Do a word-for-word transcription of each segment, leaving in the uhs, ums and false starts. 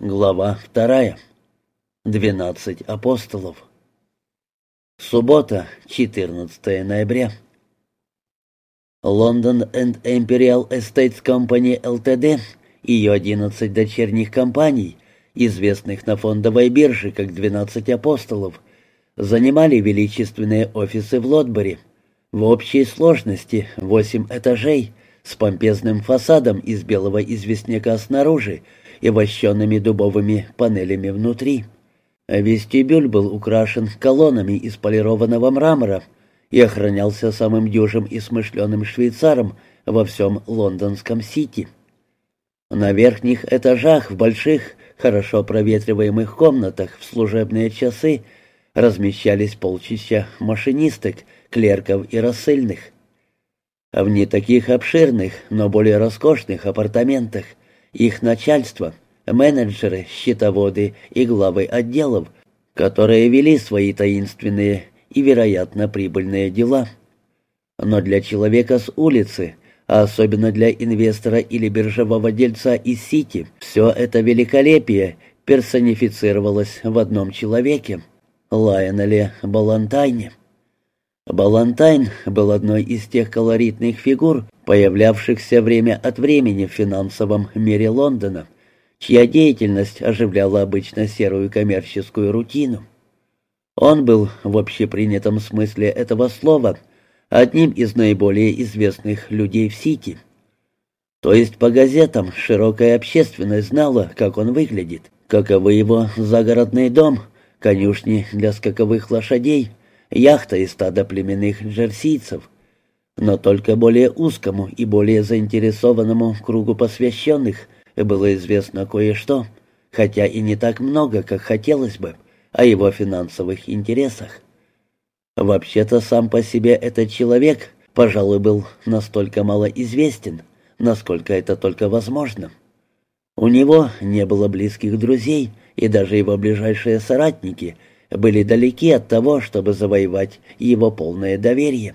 Глава вторая. Двенадцать апостолов. Суббота, четырнадцатое ноября. London and Imperial Estates Company Ltd. и ее одиннадцать дочерних компаний, известных на фондовой бирже как «двенадцать апостолов», занимали величественные офисы в Лотбери. В общей сложности восемь этажей с помпезным фасадом из белого известняка снаружи и вощенными дубовыми панелями внутри. Вестибюль был украшен колоннами из полированного мрамора и охранялся самым дюжим и смышленым швейцаром во всем лондонском Сити. На верхних этажах в больших, хорошо проветриваемых комнатах в служебные часы размещались полчища машинисток, клерков и рассыльных. В не таких обширных, но более роскошных апартаментах их начальство, менеджеры, счетоводы и главы отделов, которые вели свои таинственные и, вероятно, прибыльные дела. Но для человека с улицы, а особенно для инвестора или биржевого дельца из Сити, все это великолепие персонифицировалось в одном человеке — Лайонеле Баллантайне. Баллантайн был одной из тех колоритных фигур, появлявшихся время от времени в финансовом мире Лондона, чья деятельность оживляла обычно серую коммерческую рутину. Он был, в общепринятом смысле этого слова, одним из наиболее известных людей в Сити. То есть по газетам широкая общественность знала, как он выглядит, каковы его загородный дом, конюшни для скаковых лошадей, яхта и стадо племенных джерсийцев. Но только более узкому и более заинтересованному кругу посвященных было известно кое-что, хотя и не так много, как хотелось бы, о его финансовых интересах. Вообще-то сам по себе этот человек, пожалуй, был настолько малоизвестен, насколько это только возможно. У него не было близких друзей, и даже его ближайшие соратники были далеки от того, чтобы завоевать его полное доверие.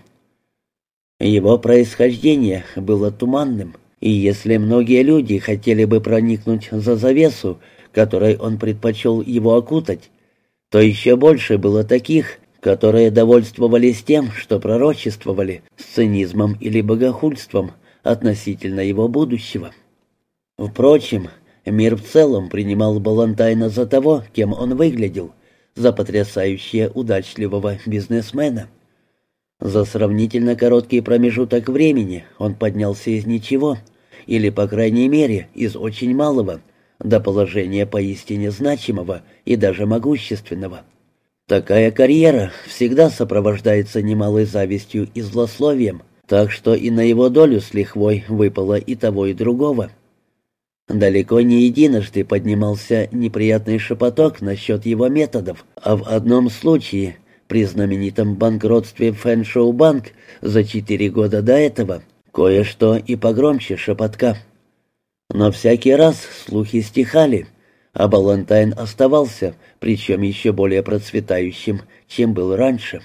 Его происхождение было туманным, и если многие люди хотели бы проникнуть за завесу, которой он предпочел его окутать, то еще больше было таких, которые довольствовались тем, что пророчествовали, с цинизмом или богохульством относительно его будущего. Впрочем, мир в целом принимал Баллантайна за того, кем он выглядел, за потрясающе удачливого бизнесмена. За сравнительно короткий промежуток времени он поднялся из ничего, или, по крайней мере, из очень малого, до положения поистине значимого и даже могущественного. Такая карьера всегда сопровождается немалой завистью и злословием, так что и на его долю с лихвой выпало и того, и другого. Далеко не единожды поднимался неприятный шепоток насчет его методов, а в одном случае, при знаменитом банкротстве Фэншоу Банк за четыре года до этого, кое-что и погромче шепотка. Но всякий раз слухи стихали, а Баллантайн оставался, причем еще более процветающим, чем был раньше.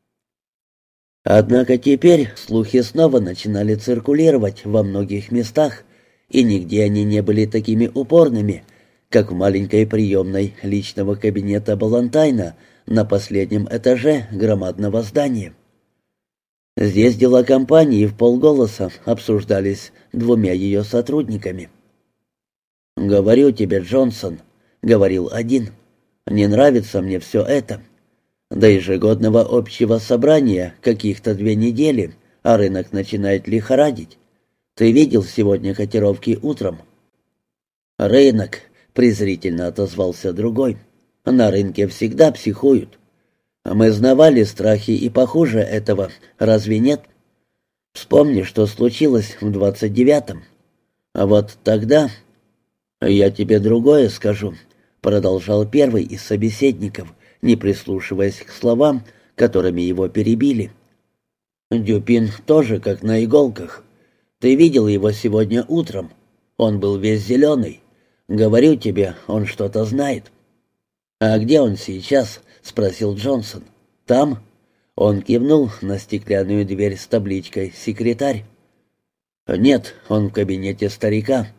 Однако теперь слухи снова начинали циркулировать во многих местах, и нигде они не были такими упорными, как в маленькой приемной личного кабинета Баллантайна на последнем этаже громадного здания. Здесь дела компании вполголоса обсуждались двумя ее сотрудниками. «Говорю тебе, Джонсон», — говорил один, — «не нравится мне все это. До ежегодного общего собрания каких-то две недели, а рынок начинает лихорадить. Ты видел сегодня котировки утром?» «Рынок», — презрительно отозвался другой. «На рынке всегда психуют. Мы знавали страхи и похуже этого, разве нет? Вспомни, что случилось в двадцать девятом. А вот тогда...» «Я тебе другое скажу», — продолжал первый из собеседников, не прислушиваясь к словам, которыми его перебили. «Дюпин тоже как на иголках. Ты видел его сегодня утром? Он был весь зеленый. Говорю тебе, он что-то знает». «А где он сейчас?» — спросил Джонсон. «Там?» — он кивнул на стеклянную дверь с табличкой «Секретарь». «Нет, он в кабинете старика.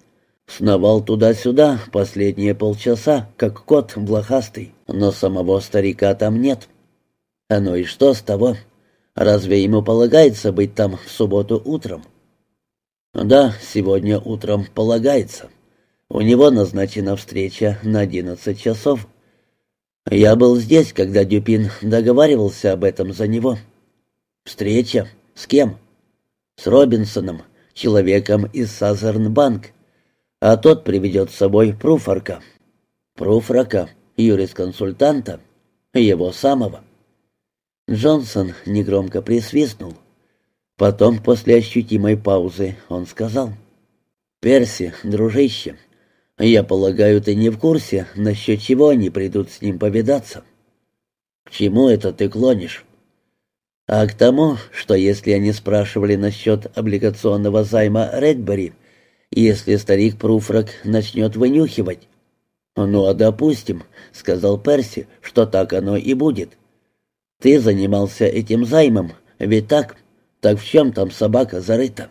Сновал туда-сюда последние полчаса, как кот блохастый, но самого старика там нет. А ну и что с того? Разве ему полагается быть там в субботу утром? Да, сегодня утром полагается. У него назначена встреча на одиннадцать часов. Я был здесь, когда Дюпин договаривался об этом за него. Встреча? С кем? С Робинсоном, человеком из Сазерн-банк. А тот приведет с собой Пруфорка. Пруфорка, юрисконсультанта, его самого. Джонсон негромко присвистнул. Потом, после ощутимой паузы, он сказал: «Перси, дружище, я полагаю, ты не в курсе, насчет чего они придут с ним повидаться?» «К чему это ты клонишь?» «А к тому, что если они спрашивали насчет облигационного займа Редбери, если старик Пруфрак начнет вынюхивать...» «Ну, а допустим, — сказал Перси, — что так оно и будет. Ты занимался этим займом, ведь так? Так в чем там собака зарыта?»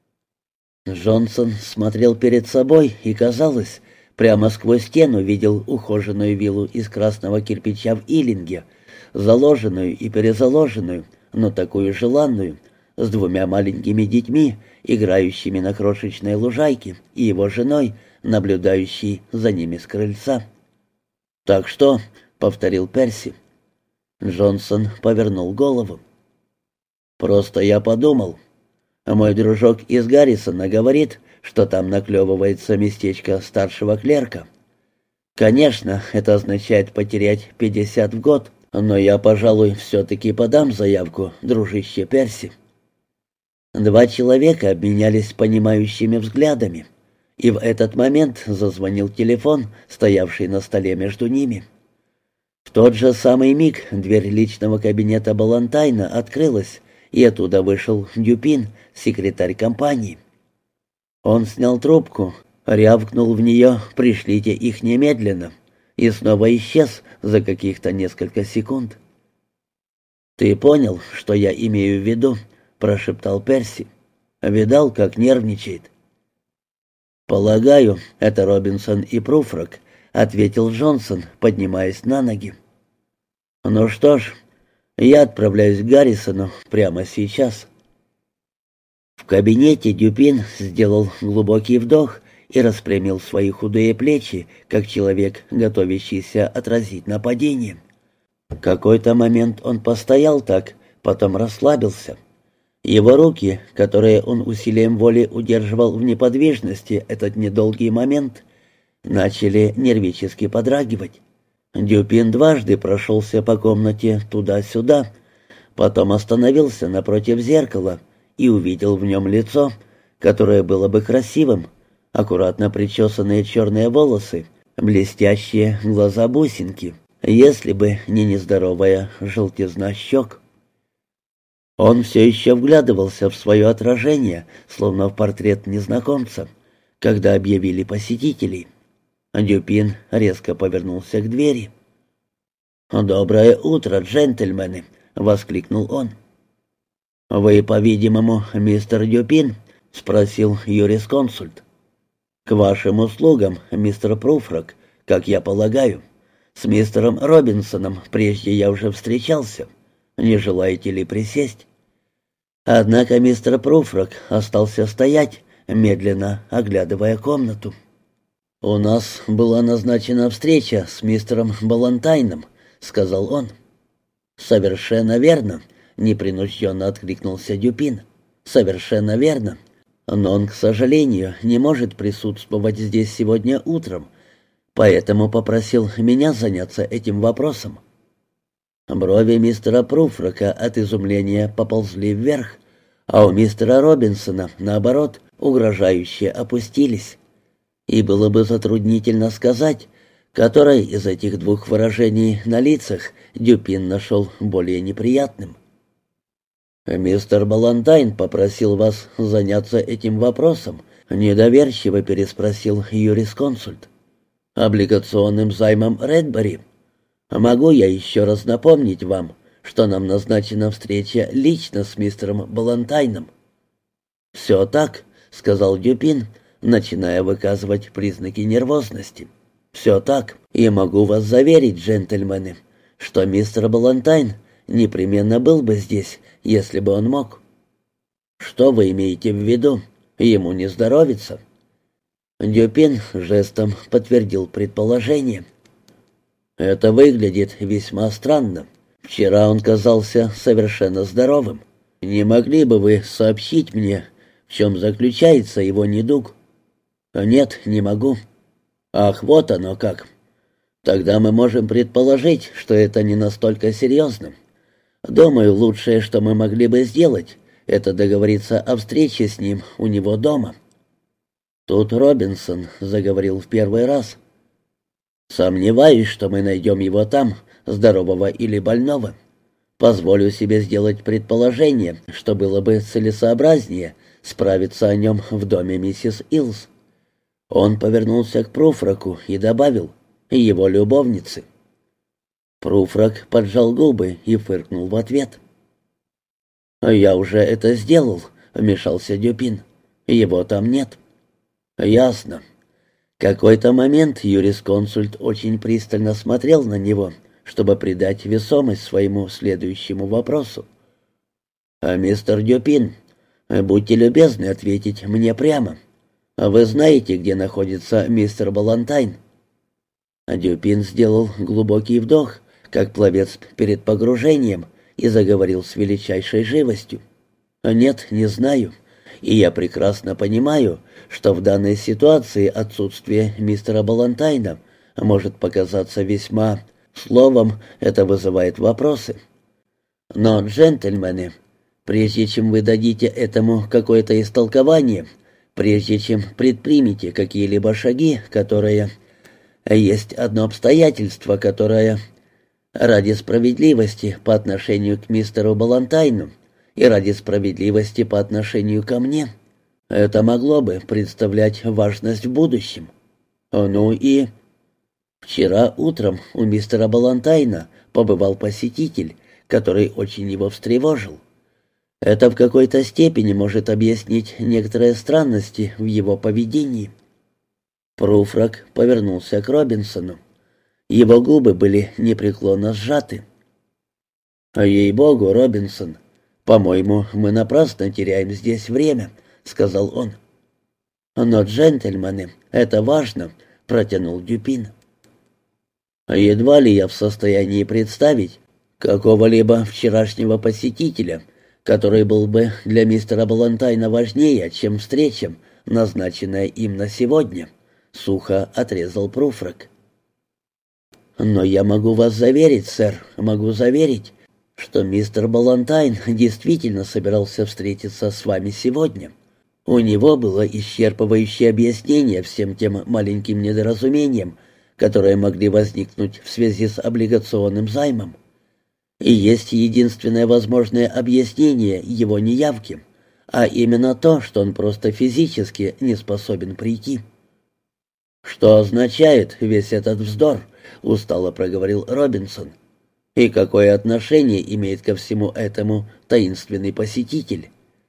Джонсон смотрел перед собой и, казалось, прямо сквозь стену видел ухоженную виллу из красного кирпича в Иллинге, заложенную и перезаложенную, но такую желанную, с двумя маленькими детьми, играющими на крошечной лужайке, и его женой, наблюдающей за ними с крыльца. «Так что?» — повторил Перси. Джонсон повернул голову. «Просто я подумал. Мой дружок из Гаррисона говорит, что там наклевывается местечко старшего клерка. Конечно, это означает потерять пятьдесят в год, но я, пожалуй, все-таки подам заявку, дружище Перси». Два человека обменялись понимающими взглядами, и в этот момент зазвонил телефон, стоявший на столе между ними. В тот же самый миг дверь личного кабинета Балантайна открылась, и оттуда вышел Дюпин, секретарь компании. Он снял трубку, рявкнул в нее «пришлите их немедленно» и снова исчез за каких-то несколько секунд. «Ты понял, что я имею в виду?» — прошептал Перси. «Видал, как нервничает?» «Полагаю, это Робинсон и Пруфрак», — ответил Джонсон, поднимаясь на ноги. «Ну что ж, я отправляюсь к Гаррисону прямо сейчас». В кабинете Дюпин сделал глубокий вдох и распрямил свои худые плечи, как человек, готовящийся отразить нападение. Какой-то момент он постоял так, потом расслабился. Его руки, которые он усилием воли удерживал в неподвижности этот недолгий момент, начали нервически подрагивать. Дюпин дважды прошелся по комнате туда-сюда, потом остановился напротив зеркала и увидел в нем лицо, которое было бы красивым, аккуратно причесанные черные волосы, блестящие глаза-бусинки, если бы не нездоровая желтизна щек. Он все еще вглядывался в свое отражение, словно в портрет незнакомца, когда объявили посетителей. Дюпин резко повернулся к двери. «Доброе утро, джентльмены!» — воскликнул он. «Вы, по-видимому, мистер Дюпин?» — спросил юрисконсульт. «К вашим услугам, мистер Пруфрак, как я полагаю. С мистером Робинсоном прежде я уже встречался. Не желаете ли присесть?» Однако мистер Пруфрак остался стоять, медленно оглядывая комнату. «У нас была назначена встреча с мистером Балантайном», — сказал он. «Совершенно верно», — непринужденно откликнулся Дюпин. «Совершенно верно. Но он, к сожалению, не может присутствовать здесь сегодня утром, поэтому попросил меня заняться этим вопросом». Брови мистера Пруфрака от изумления поползли вверх, а у мистера Робинсона, наоборот, угрожающе опустились. И было бы затруднительно сказать, которое из этих двух выражений на лицах Дюпин нашел более неприятным. «Мистер Балантайн попросил вас заняться этим вопросом», — недоверчиво переспросил юрисконсульт. «Облигационным займом Редбери. Могу я еще раз напомнить вам, что нам назначена встреча лично с мистером Балантайном?» «Все так», — сказал Дюпин, начиная выказывать признаки нервозности. «Все так, и могу вас заверить, джентльмены, что мистер Балантайн непременно был бы здесь, если бы он мог». «Что вы имеете в виду? Ему не здоровится?» Дюпин жестом подтвердил предположение. «Это выглядит весьма странно. Вчера он казался совершенно здоровым. Не могли бы вы сообщить мне, в чем заключается его недуг?» «Нет, не могу». «Ах, вот оно как. Тогда мы можем предположить, что это не настолько серьезно. Думаю, лучшее, что мы могли бы сделать, это договориться о встрече с ним у него дома». Тут Робинсон заговорил в первый раз. «Сомневаюсь, что мы найдем его там, здорового или больного. Позволю себе сделать предположение, что было бы целесообразнее справиться о нем в доме миссис Илс». Он повернулся к Пруфраку и добавил: «Его любовницы». Пруфрак поджал губы и фыркнул в ответ. «Я уже это сделал», — вмешался Дюпин. «Его там нет». «Ясно». Какой-то момент юрисконсульт очень пристально смотрел на него, чтобы придать весомость своему следующему вопросу. «А мистер Дюпин, будьте любезны ответить мне прямо. Вы знаете, где находится мистер Балантайн?» Дюпин сделал глубокий вдох, как пловец перед погружением, и заговорил с величайшей живостью. «Нет, не знаю. И я прекрасно понимаю, что в данной ситуации отсутствие мистера Балантайна может показаться весьма... Словом, это вызывает вопросы. Но, джентльмены, прежде чем вы дадите этому какое-то истолкование, прежде чем предпримете какие-либо шаги, которые... Есть одно обстоятельство, которое... Ради справедливости по отношению к мистеру Балантайну и ради справедливости по отношению ко мне, это могло бы представлять важность в будущем. Ну и... Вчера утром у мистера Балантайна побывал посетитель, который очень его встревожил. Это в какой-то степени может объяснить некоторые странности в его поведении. Пруфрак повернулся к Робинсону. Его губы были непреклонно сжаты. «Ей-богу, Робинсон, по-моему, мы напрасно теряем здесь время», — сказал он. «Но, джентльмены, это важно», — протянул Дюпин. «Едва ли я в состоянии представить какого-либо вчерашнего посетителя, который был бы для мистера Балантайна важнее, чем встреча, назначенная им на сегодня», — сухо отрезал Пруфрак. «Но я могу вас заверить, сэр, могу заверить, что мистер Балантайн действительно собирался встретиться с вами сегодня. У него было исчерпывающее объяснение всем тем маленьким недоразумениям, которые могли возникнуть в связи с облигационным займом. И есть единственное возможное объяснение его неявки, а именно то, что он просто физически не способен прийти». «Что означает весь этот вздор?» — устало проговорил Робинсон. «И какое отношение имеет ко всему этому таинственный посетитель?»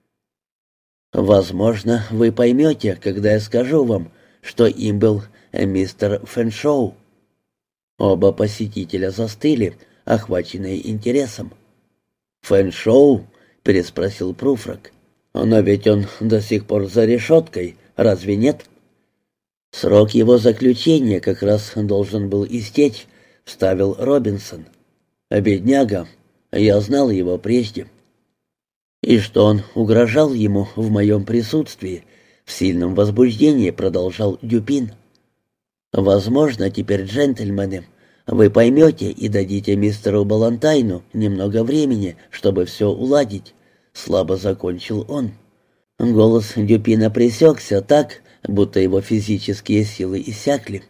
«Возможно, вы поймете, когда я скажу вам, что им был мистер Фэншоу». Оба посетителя застыли, охваченные интересом. «Фэншоу?» — переспросил Пруфрак. «Но ведь он до сих пор за решеткой, разве нет?» «Срок его заключения как раз должен был истечь», — вставил Робинсон. «Бедняга, я знал его прежде». «И что он угрожал ему в моем присутствии?» — в сильном возбуждении продолжал Дюпин. «Возможно, теперь, джентльмены, вы поймете и дадите мистеру Балантайну немного времени, чтобы все уладить», — слабо закончил он. Голос Дюпина пресекся так, будто его физические силы иссякли.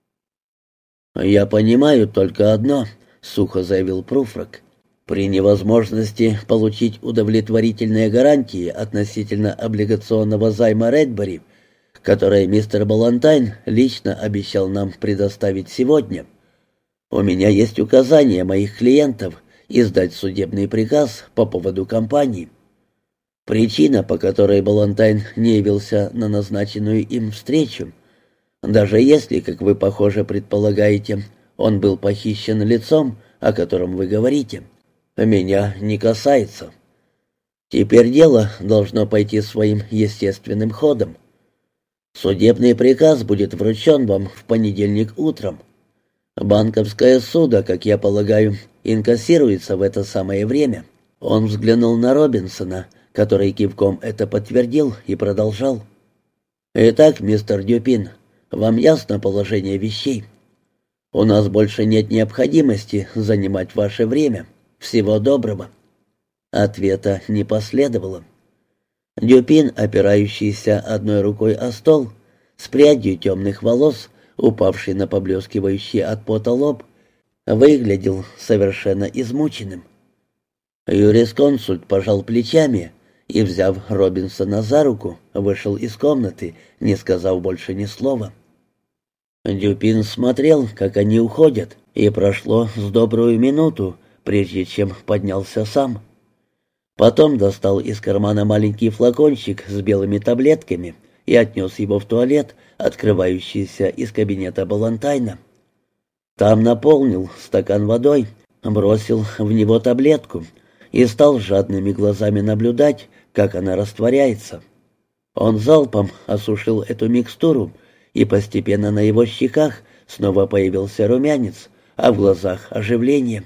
«Я понимаю только одно», — сухо заявил Пруфрак. «При невозможности получить удовлетворительные гарантии относительно облигационного займа Редбери, который мистер Балантайн лично обещал нам предоставить сегодня, у меня есть указание моих клиентов издать судебный приказ по поводу компании. Причина, по которой Балантайн не явился на назначенную им встречу, даже если, как вы, похоже, предполагаете, он был похищен лицом, о котором вы говорите, меня не касается. Теперь дело должно пойти своим естественным ходом. Судебный приказ будет вручен вам в понедельник утром. Банковское судо, как я полагаю, инкассируется в это самое время». Он взглянул на Робинсона, который кивком это подтвердил, и продолжал. «Итак, мистер Дюпин, вам ясно положение вещей? У нас больше нет необходимости занимать ваше время. Всего доброго». Ответа не последовало. Дюпин, опирающийся одной рукой о стол, с прядью темных волос, упавший на поблескивающий от пота лоб, выглядел совершенно измученным. Юрисконсульт пожал плечами и, взяв Робинсона за руку, вышел из комнаты, не сказав больше ни слова. Дюпин смотрел, как они уходят, и прошло с добрую минуту, прежде чем поднялся сам. Потом достал из кармана маленький флакончик с белыми таблетками и отнес его в туалет, открывающийся из кабинета Балантайна. Там наполнил стакан водой, бросил в него таблетку и стал жадными глазами наблюдать, как она растворяется. Он залпом осушил эту микстуру, и постепенно на его щеках снова появился румянец, а в глазах оживление.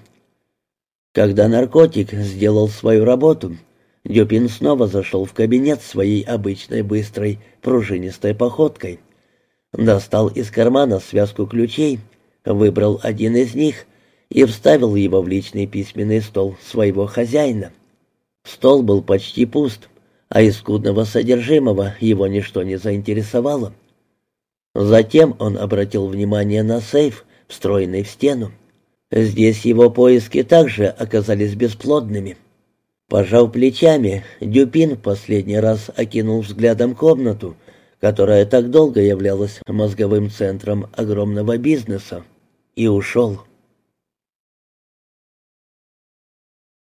Когда наркотик сделал свою работу, Дюпин снова зашел в кабинет своей обычной быстрой пружинистой походкой, достал из кармана связку ключей, выбрал один из них и вставил его в личный письменный стол своего хозяина. Стол был почти пуст, а из скудного содержимого его ничто не заинтересовало. Затем он обратил внимание на сейф, встроенный в стену. Здесь его поиски также оказались бесплодными. Пожав плечами, Дюпин последний раз окинул взглядом комнату, которая так долго являлась мозговым центром огромного бизнеса, и ушел.